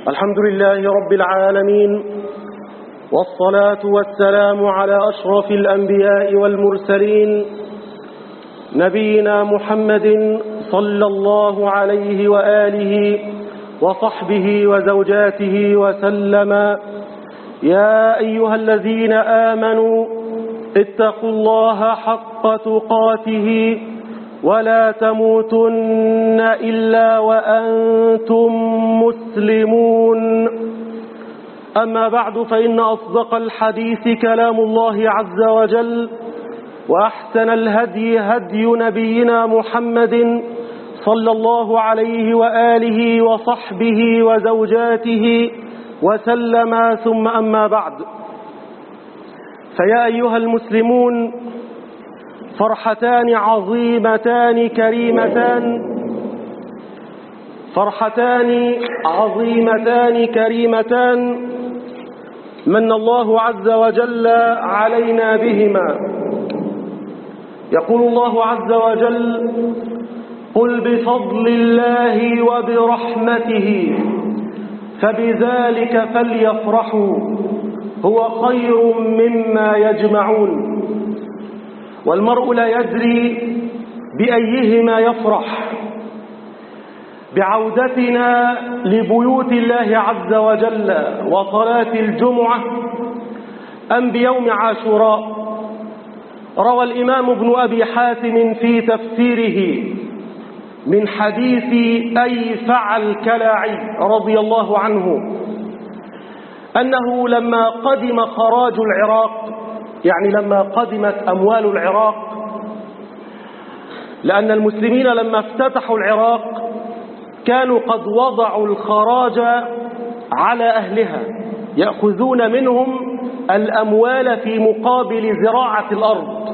الحمد لله رب العالمين، والصلاة والسلام على أشرف الأنبياء والمرسلين نبينا محمد صلى الله عليه وآله وصحبه وزوجاته وسلم. يا أيها الذين آمنوا اتقوا الله حق تقاته ولا تموتن إلا وأنتم مسلمون. أما بعد، فإن أصدق الحديث كلام الله عز وجل، وأحسن الهدي هدي نبينا محمد صلى الله عليه وآله وصحبه وزوجاته وسلم. ثم أما بعد، فيا أيها المسلمون، فرحتان عظيمتان كريمتان من الله عز وجل علينا بهما. يقول الله عز وجل: قل بفضل الله وبرحمته فبذلك فليفرحوا هو خير مما يجمعون. والمرء لا يدري بأيهما يفرح، بعودتنا لبيوت الله عز وجل وصلاة الجمعة أم بيوم عاشوراء. روى الإمام ابن أبي حاتم في تفسيره من حديث أيفع الكلاعي رضي الله عنه أنه لما قدم خراج العراق، يعني لما قدمت أموال العراق، لأن المسلمين لما افتتحوا العراق كانوا قد وضعوا الخراج على أهلها، يأخذون منهم الأموال في مقابل زراعة الأرض.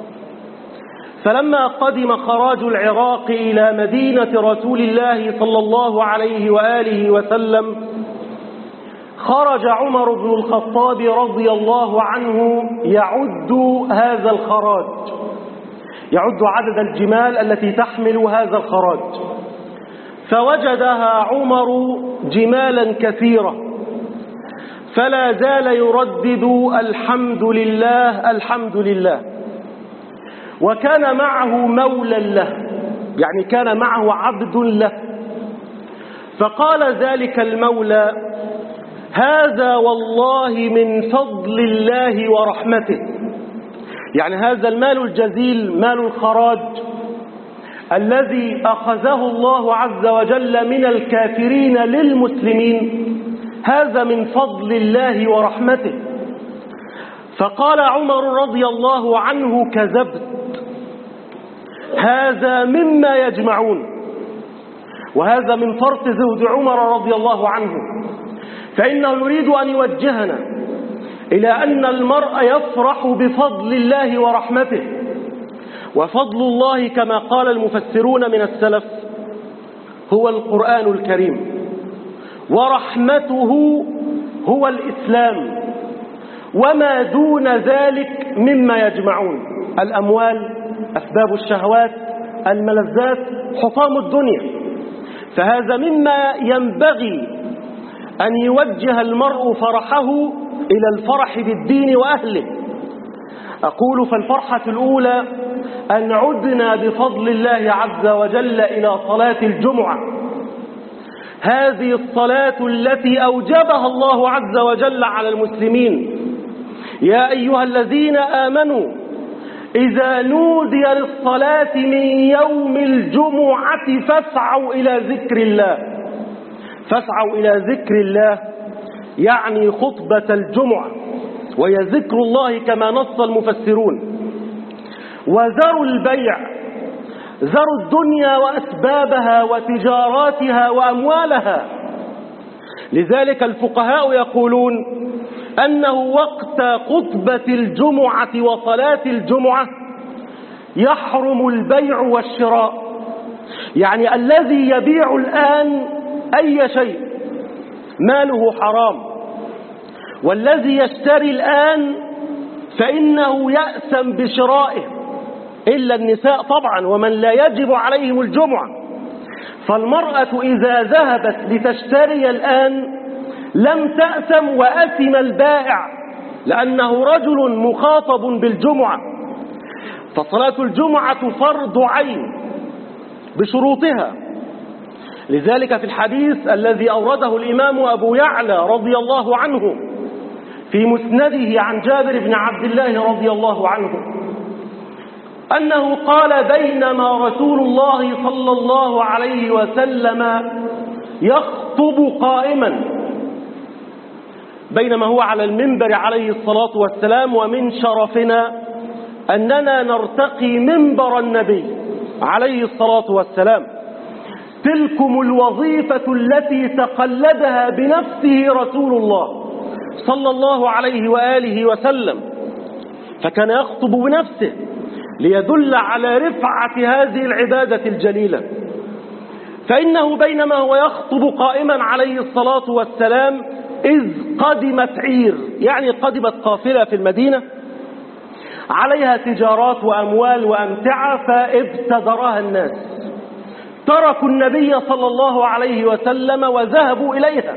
فلما قدم خراج العراق إلى مدينة رسول الله صلى الله عليه وآله وسلم، خرج عمر بن الخطاب رضي الله عنه يعد هذا الخراج، يعد عدد الجمال التي تحمل هذا الخراج، فوجدها عمر جمالا كثيرة، فلا زال يردد: الحمد لله الحمد لله. وكان معه مولى له، يعني كان معه عبد له، فقال ذلك المولى: هذا والله من فضل الله ورحمته. يعني هذا المال الجزيل، مال الخراج الذي أخذه الله عز وجل من الكافرين للمسلمين، هذا من فضل الله ورحمته. فقال عمر رضي الله عنه: كذبت، هذا مما يجمعون. وهذا من فرط زهد عمر رضي الله عنه، فإنه يريد أن يوجهنا إلى أن المرء يفرح بفضل الله ورحمته. وفضل الله كما قال المفسرون من السلف هو القرآن الكريم، ورحمته هو الإسلام، وما دون ذلك مما يجمعون: الأموال، أسباب الشهوات، الملذات، حطام الدنيا. فهذا مما ينبغي أن يوجه المرء فرحه إلى الفرح بالدين وأهله. أقول: فالفرحة الأولى أن عدنا بفضل الله عز وجل إلى صلاة الجمعة، هذه الصلاة التي أوجبها الله عز وجل على المسلمين. يا أيها الذين آمنوا إذا نودي للصلاة من يوم الجمعة فاسعوا إلى ذكر الله. فاسعوا إلى ذكر الله يعني خطبة الجمعة، وهي ذكر الله كما نص المفسرون. وذروا البيع، ذروا الدنيا وأسبابها وتجاراتها وأموالها. لذلك الفقهاء يقولون أنه وقت خطبة الجمعة وصلاة الجمعة يحرم البيع والشراء، يعني الذي يبيع الآن أي شيء ماله حرام، والذي يشتري الآن فإنه يأثم بشرائه، إلا النساء طبعا، ومن لا يجب عليهم الجمعة. فالمرأة إذا ذهبت لتشتري الآن لم تأثم وأثم البائع، لأنه رجل مخاطب بالجمعة. فصلاة الجمعة فرض عين بشروطها. لذلك في الحديث الذي أورده الإمام أبو يعلى رضي الله عنه في مسنده عن جابر بن عبد الله رضي الله عنه أنه قال: بينما رسول الله صلى الله عليه وسلم يخطب قائما، بينما هو على المنبر عليه الصلاة والسلام، ومن شرفنا أننا نرتقي منبر النبي عليه الصلاة والسلام. تلكم الوظيفة التي تقلدها بنفسه رسول الله صلى الله عليه وآله وسلم، فكان يخطب بنفسه ليدل على رفعة هذه العبادة الجليلة. فإنه بينما هو يخطب قائما عليه الصلاة والسلام إذ قدمت عير، يعني قدمت قافلة في المدينة عليها تجارات وأموال وأمتعة، فابتدرها الناس، تركوا النبي صلى الله عليه وسلم وذهبوا إليها،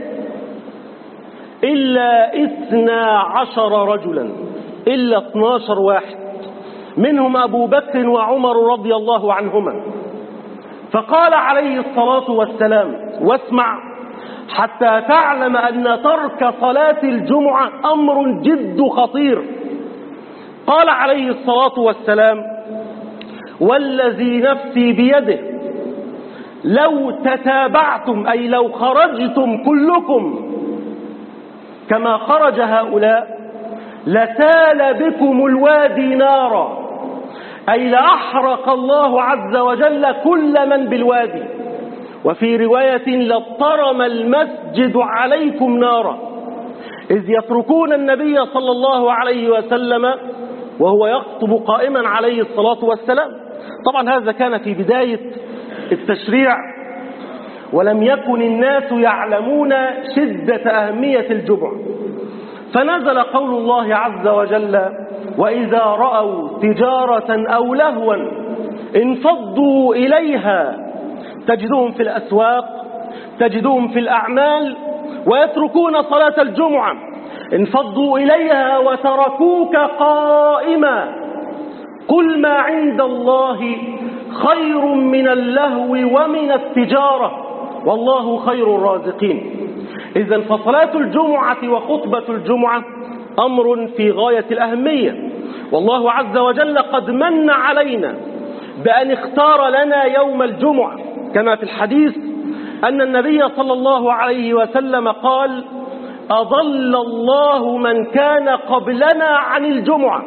إلا 12 رجلا، إلا 12 واحد، منهم أبو بكر وعمر رضي الله عنهما. فقال عليه الصلاة والسلام: واسمع حتى تعلم أن ترك صلاة الجمعة أمر جد خطير. قال عليه الصلاة والسلام: والذي نفسي بيده لو تتابعتم، أي لو خرجتم كلكم كما خرج هؤلاء، لسال بكم الوادي نارا، أي لأحرق الله عز وجل كل من بالوادي. وفي رواية: لاضطرم المسجد عليكم نارا، إذ يتركون النبي صلى الله عليه وسلم وهو يخطب قائما عليه الصلاة والسلام. طبعا هذا كان في بداية التشريع، ولم يكن الناس يعلمون شدة أهمية الجمعة، فنزل قول الله عز وجل: وإذا رأوا تجارة أو لهوا انفضوا إليها. تجدهم في الأسواق، تجدهم في الأعمال، ويتركون صلاة الجمعة، انفضوا إليها وتركوك قائما. قل ما عند الله خير من اللهو ومن التجارة والله خير الرازقين. إذن فصلاة الجمعة وخطبة الجمعة أمر في غاية الأهمية، والله عز وجل قد من علينا بأن اختار لنا يوم الجمعة، كما في الحديث أن النبي صلى الله عليه وسلم قال: أضل الله من كان قبلنا عن الجمعة،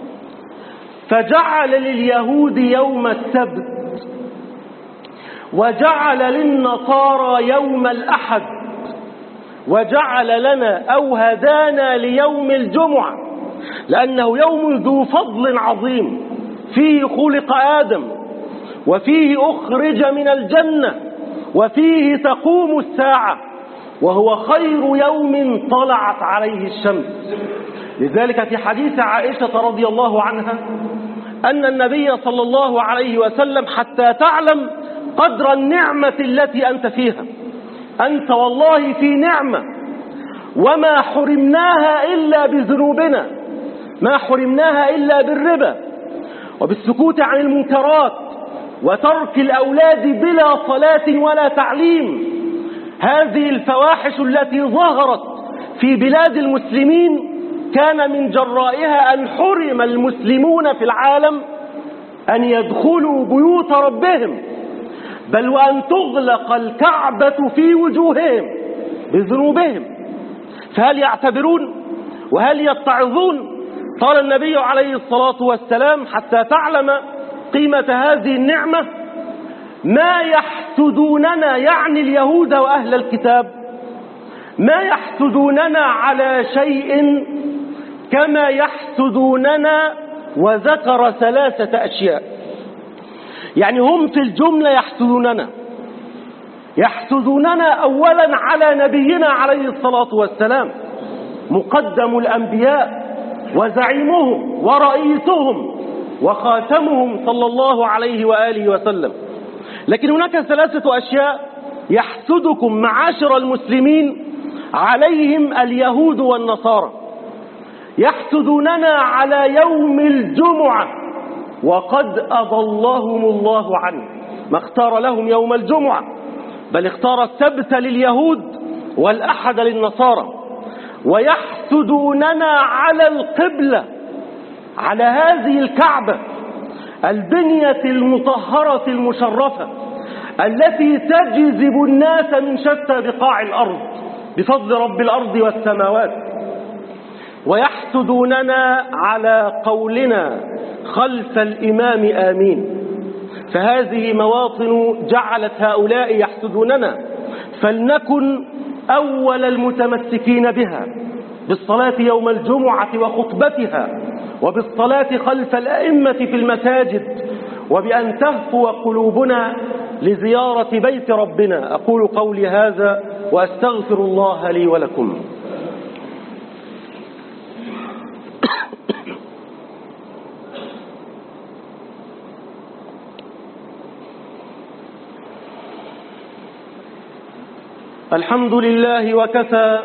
فجعل لليهود يوم السبت، وجعل للنصارى يوم الأحد، وجعل لنا أو هدانا ليوم الجمعة، لأنه يوم ذو فضل عظيم، فيه خلق آدم، وفيه أخرج من الجنة، وفيه تقوم الساعة، وهو خير يوم طلعت عليه الشمس. لذلك في حديث عائشة رضي الله عنها أن النبي صلى الله عليه وسلم: حتى تعلم قدر النعمة التي أنت فيها، أنت والله في نعمة، وما حرمناها إلا بذنوبنا، ما حرمناها إلا بالربا وبالسكوت عن المنكرات وترك الأولاد بلا صلاة ولا تعليم. هذه الفواحش التي ظهرت في بلاد المسلمين كان من جرائها أن حرم المسلمون في العالم أن يدخلوا بيوت ربهم، بل وأن تغلق الكعبة في وجوههم بذنوبهم. فهل يعتبرون وهل يتعظون؟ قال النبي عليه الصلاة والسلام: حتى تعلم قيمة هذه النعمة ما يحسدوننا، يعني اليهود وأهل الكتاب، ما يحسدوننا على شيء كما يحسدوننا. وذكر 3 أشياء، يعني هم في الجملة يحسدوننا أولا على نبينا عليه الصلاة والسلام، مقدم الأنبياء وزعيمهم ورئيسهم وخاتمهم صلى الله عليه وآله وسلم. لكن هناك 3 أشياء يحسدكم معاشر المسلمين عليهم اليهود والنصارى، يحسدوننا على يوم الجمعة وقد أضلهم الله عنه. ما اختار لهم يوم الجمعة، بل اختار السبت لليهود والأحد للنصارى. ويحسدوننا على القبلة، على هذه الكعبة البنية المطهرة المشرفة التي تجذب الناس من شتى بقاع الأرض بفضل رب الأرض والسماوات. ويحسدوننا على قولنا خلف الإمام آمين. فهذه مواطن جعلت هؤلاء يحسدوننا، فلنكن أول المتمسكين بها، بالصلاة يوم الجمعة وخطبتها، وبالصلاة خلف الأئمة في المساجد، وبأن تهفو قلوبنا لزيارة بيت ربنا. أقول قولي هذا وأستغفر الله لي ولكم. الحمد لله وكفى،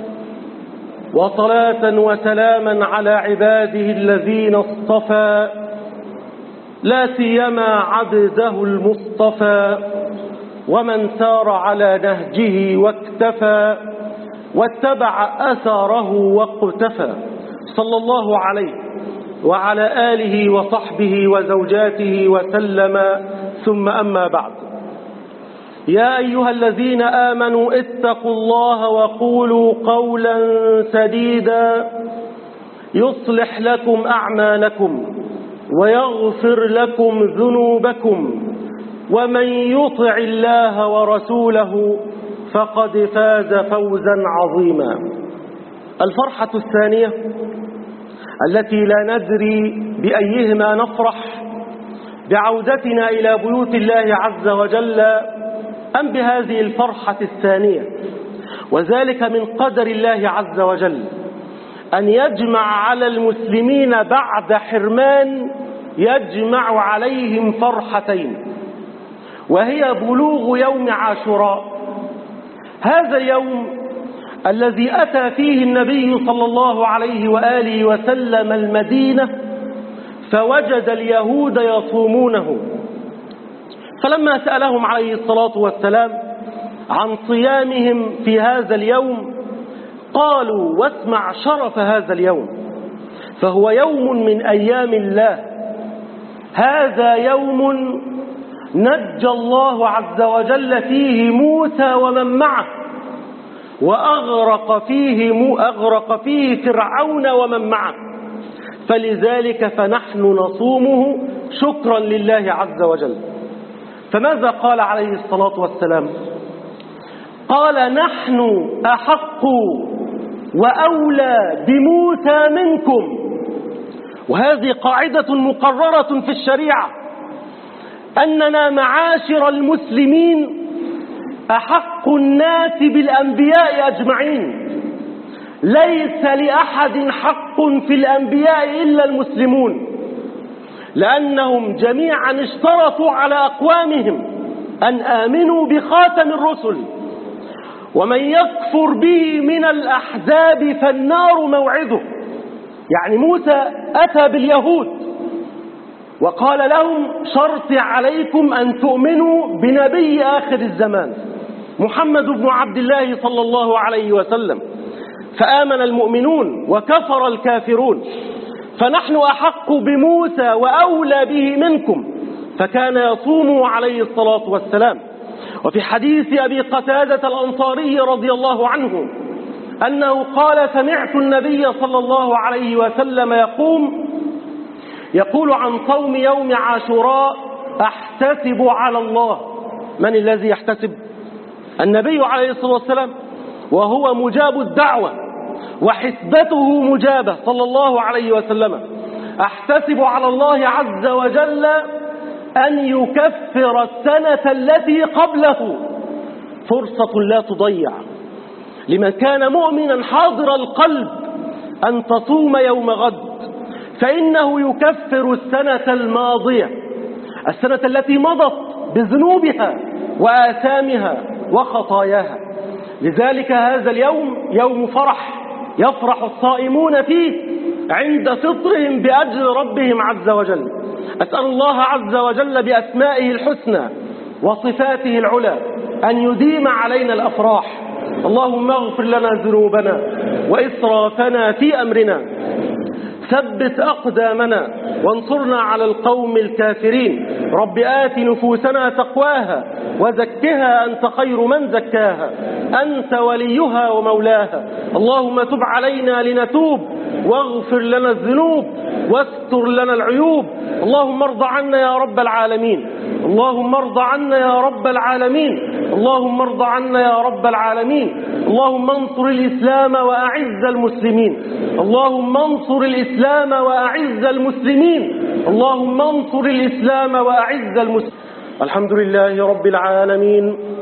وصلاة وسلاما على عباده الذين اصطفى، لا سيما عبده المصطفى، ومن سار على نهجه واكتفى واتبع أثره واقتفى، صلى الله عليه وعلى آله وصحبه وزوجاته وسلم. ثم أما بعد، يا أيها الذين آمنوا اتقوا الله وقولوا قولا سديدا يصلح لكم أعمالكم ويغفر لكم ذنوبكم، ومن يطع الله ورسوله فقد فاز فوزا عظيما. الفرحة الثانية التي لا ندري بأيهما نفرح، بعودتنا إلى بيوت الله عز وجل أم بهذه الفرحة الثانية، وذلك من قدر الله عز وجل أن يجمع على المسلمين بعد حرمان يجمع عليهم فرحتين، وهي بلوغ يوم عاشوراء. هذا اليوم الذي أتى فيه النبي صلى الله عليه وآله وسلم المدينة فوجد اليهود يصومونه، فلما سألهم عليه الصلاة والسلام عن صيامهم في هذا اليوم قالوا: واسمع شرف هذا اليوم، فهو يوم من أيام الله، هذا يوم نجى الله عز وجل فيه موسى ومن معه، وأغرق فيه فرعون ومن معه، فلذلك فنحن نصومه شكرا لله عز وجل. فماذا قال عليه الصلاة والسلام؟ قال: نحن أحق وأولى بموسى منكم. وهذه قاعدة مقررة في الشريعة، أننا معاشر المسلمين أحق الناس بالأنبياء أجمعين، ليس لأحد حق في الأنبياء إلا المسلمون، لأنهم جميعا اشترطوا على أقوامهم أن آمنوا بخاتم الرسل، ومن يكفر به من الأحزاب فالنار موعده. يعني موسى أتى باليهود وقال لهم: شرطي عليكم أن تؤمنوا بنبي آخر الزمان محمد بن عبد الله صلى الله عليه وسلم، فآمن المؤمنون وكفر الكافرون، فنحن أحق بموسى وأولى به منكم، فكان يصوم عليه الصلاة والسلام. وفي حديث أبي قتادة الأنصاري رضي الله عنه أنه قال: سمعت النبي صلى الله عليه وسلم يقول عن صوم يوم عاشوراء: أحتسب على الله. من الذي يحتسب؟ النبي عليه الصلاة والسلام، وهو مجاب الدعوة وحسبته مجابة صلى الله عليه وسلم. أحتسب على الله عز وجل أن يكفر السنة التي قبله، فرصة لا تضيع لمن كان مؤمنا حاضر القلب أن تصوم يوم غد، فإنه يكفر السنة الماضية، السنة التي مضت بذنوبها وآثامها وخطاياها. لذلك هذا اليوم يوم فرح يفرح الصائمون فيه عند فطرهم بأجر ربهم عز وجل. أسأل الله عز وجل بأسمائه الحسنى وصفاته العلى أن يديم علينا الأفراح. اللهم اغفر لنا ذنوبنا وإسرافنا في أمرنا، ثبت أقدامنا وانصرنا على القوم الكافرين. رب آت نفوسنا تقواها وزكها أنت خير من زكاها، أنت وليها ومولاها. اللهم تب علينا لنتوب واغفر لنا الذنوب واستر لنا العيوب. اللهم ارض عنا يا رب العالمين، اللهم ارض عنا يا رب العالمين، اللهم ارض عنا يا رب العالمين. اللهم انصر الإسلام وأعز المسلمين، اللهم انصر الإسلام وأعز المسلمين، اللهم انصر الإسلام وأعز المسلمين. الحمد لله رب العالمين.